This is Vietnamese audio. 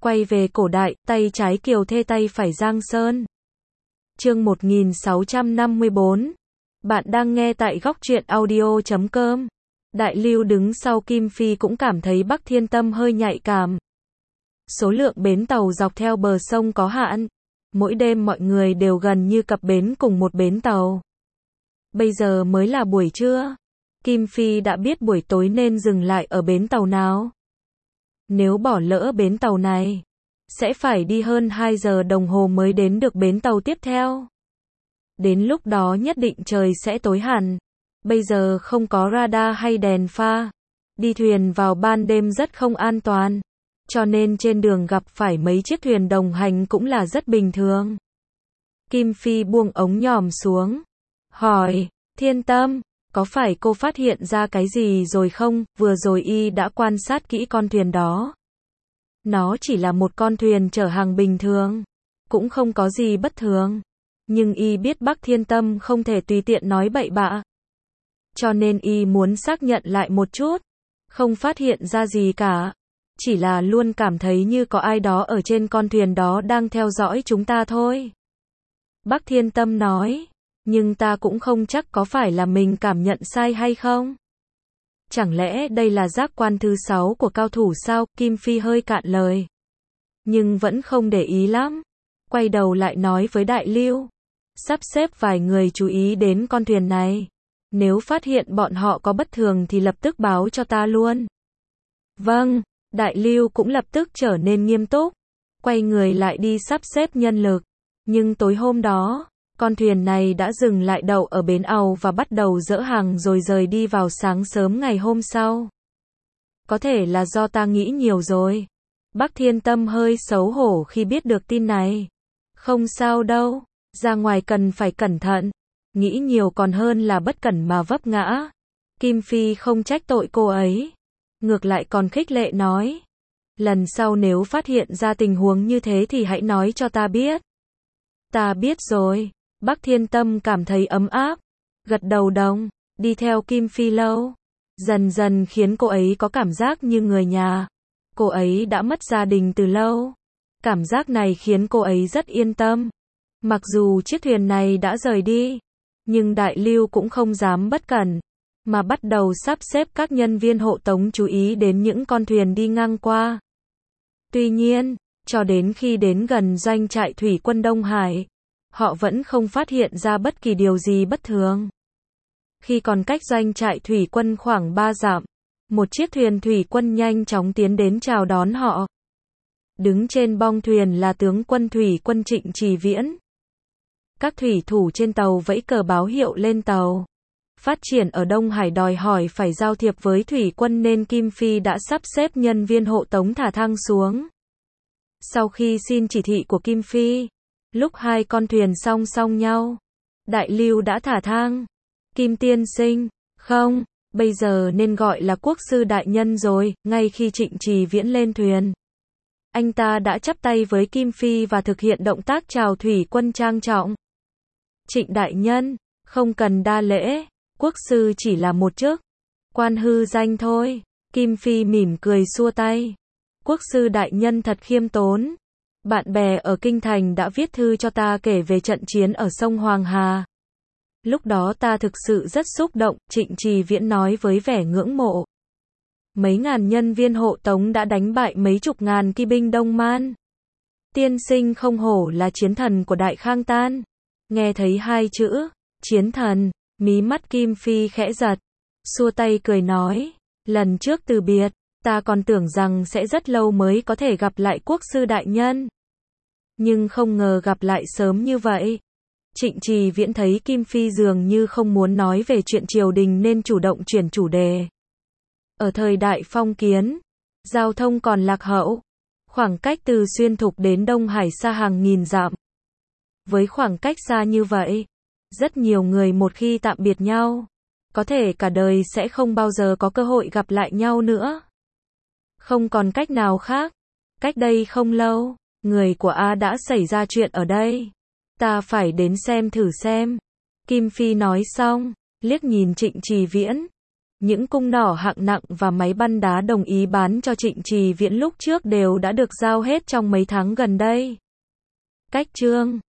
Quay về cổ đại, tay trái Kiều Thê tay phải Giang Sơn. Chương 1654. Bạn đang nghe tại góc truyện audio.com. Đại Lưu đứng sau Kim Phi cũng cảm thấy Bắc Thiên Tâm hơi nhạy cảm. Số lượng bến tàu dọc theo bờ sông có hạn. Mỗi đêm mọi người đều gần như cập bến cùng một bến tàu. Bây giờ mới là buổi trưa. Kim Phi đã biết buổi tối nên dừng lại ở bến tàu nào. Nếu bỏ lỡ bến tàu này, sẽ phải đi hơn 2 giờ đồng hồ mới đến được bến tàu tiếp theo. Đến lúc đó nhất định trời sẽ tối hẳn. Bây giờ không có radar hay đèn pha. Đi thuyền vào ban đêm rất không an toàn. Cho nên trên đường gặp phải mấy chiếc thuyền đồng hành cũng là rất bình thường. Kim Phi buông ống nhòm xuống. Hỏi, Thiên Tâm, có phải cô phát hiện ra cái gì rồi không? Vừa rồi y đã quan sát kỹ con thuyền đó. Nó chỉ là một con thuyền chở hàng bình thường. Cũng không có gì bất thường. Nhưng y biết Bắc Thiên Tâm không thể tùy tiện nói bậy bạ. Cho nên y muốn xác nhận lại một chút. Không phát hiện ra gì cả. Chỉ là luôn cảm thấy như có ai đó ở trên con thuyền đó đang theo dõi chúng ta thôi. Bắc Thiên Tâm nói. Nhưng ta cũng không chắc có phải là mình cảm nhận sai hay không. Chẳng lẽ đây là giác quan thứ 6 của cao thủ sao? Kim Phi hơi cạn lời. Nhưng vẫn không để ý lắm. Quay đầu lại nói với Đại Lưu. Sắp xếp vài người chú ý đến con thuyền này. Nếu phát hiện bọn họ có bất thường thì lập tức báo cho ta luôn. Vâng, Đại Lưu cũng lập tức trở nên nghiêm túc. Quay người lại đi sắp xếp nhân lực. Nhưng tối hôm đó, con thuyền này đã dừng lại đậu ở bến àu và bắt đầu dỡ hàng rồi rời đi vào sáng sớm ngày hôm sau. Có thể là do ta nghĩ nhiều rồi. Bắc Thiên Tâm hơi xấu hổ khi biết được tin này. Không sao đâu, ra ngoài cần phải cẩn thận. Nghĩ nhiều còn hơn là bất cẩn mà vấp ngã. Kim Phi không trách tội cô ấy. Ngược lại còn khích lệ nói. Lần sau nếu phát hiện ra tình huống như thế thì hãy nói cho ta biết. Ta biết rồi. Bắc Thiên Tâm cảm thấy ấm áp. Gật đầu đồng, đi theo Kim Phi lâu. Dần dần khiến cô ấy có cảm giác như người nhà. Cô ấy đã mất gia đình từ lâu. Cảm giác này khiến cô ấy rất yên tâm. Mặc dù chiếc thuyền này đã rời đi, nhưng Đại Lưu cũng không dám bất cẩn, mà bắt đầu sắp xếp các nhân viên hộ tống chú ý đến những con thuyền đi ngang qua. Tuy nhiên, cho đến khi đến gần doanh trại thủy quân Đông Hải, họ vẫn không phát hiện ra bất kỳ điều gì bất thường. Khi còn cách doanh trại thủy quân khoảng 3 dặm, một chiếc thuyền thủy quân nhanh chóng tiến đến chào đón họ. Đứng trên bong thuyền là tướng quân thủy quân Trịnh Trì Viễn. Các thủy thủ trên tàu vẫy cờ báo hiệu lên tàu. Phát triển ở Đông Hải đòi hỏi phải giao thiệp với thủy quân nên Kim Phi đã sắp xếp nhân viên hộ tống thả thang xuống. Sau khi xin chỉ thị của Kim Phi, lúc hai con thuyền song song nhau, Đại Lưu đã thả thang. Kim tiên sinh, không, bây giờ nên gọi là quốc sư đại nhân rồi. Ngay khi Trịnh Trì Viễn lên thuyền, anh ta đã chắp tay với Kim Phi và thực hiện động tác chào thủy quân trang trọng. Trịnh đại nhân, không cần đa lễ, quốc sư chỉ là một chức quan hư danh thôi. Kim Phi mỉm cười xua tay. Quốc sư đại nhân thật khiêm tốn. Bạn bè ở Kinh Thành đã viết thư cho ta kể về trận chiến ở sông Hoàng Hà. Lúc đó ta thực sự rất xúc động, Trịnh Trì Viễn nói với vẻ ngưỡng mộ. Mấy ngàn nhân viên hộ tống đã đánh bại mấy chục ngàn kỵ binh Đông Man. Tiên sinh không hổ là chiến thần của Đại Khang Tan. Nghe thấy hai chữ, chiến thần, mí mắt Kim Phi khẽ giật. Xua tay cười nói, lần trước từ biệt, ta còn tưởng rằng sẽ rất lâu mới có thể gặp lại quốc sư đại nhân. Nhưng không ngờ gặp lại sớm như vậy. Trịnh Trì Viễn thấy Kim Phi dường như không muốn nói về chuyện triều đình nên chủ động chuyển chủ đề. Ở thời đại phong kiến, giao thông còn lạc hậu. Khoảng cách từ Xuyên Thục đến Đông Hải xa hàng nghìn dặm. Với khoảng cách xa như vậy, rất nhiều người một khi tạm biệt nhau, có thể cả đời sẽ không bao giờ có cơ hội gặp lại nhau nữa. Không còn cách nào khác. Cách đây không lâu, người của A đã xảy ra chuyện ở đây. Ta phải đến xem thử xem. Kim Phi nói xong, liếc nhìn Trịnh Trì Viễn. Những cung nỏ hạng nặng và máy bắn đá đồng ý bán cho Trịnh Trì Viễn lúc trước đều đã được giao hết trong mấy tháng gần đây. Cách chương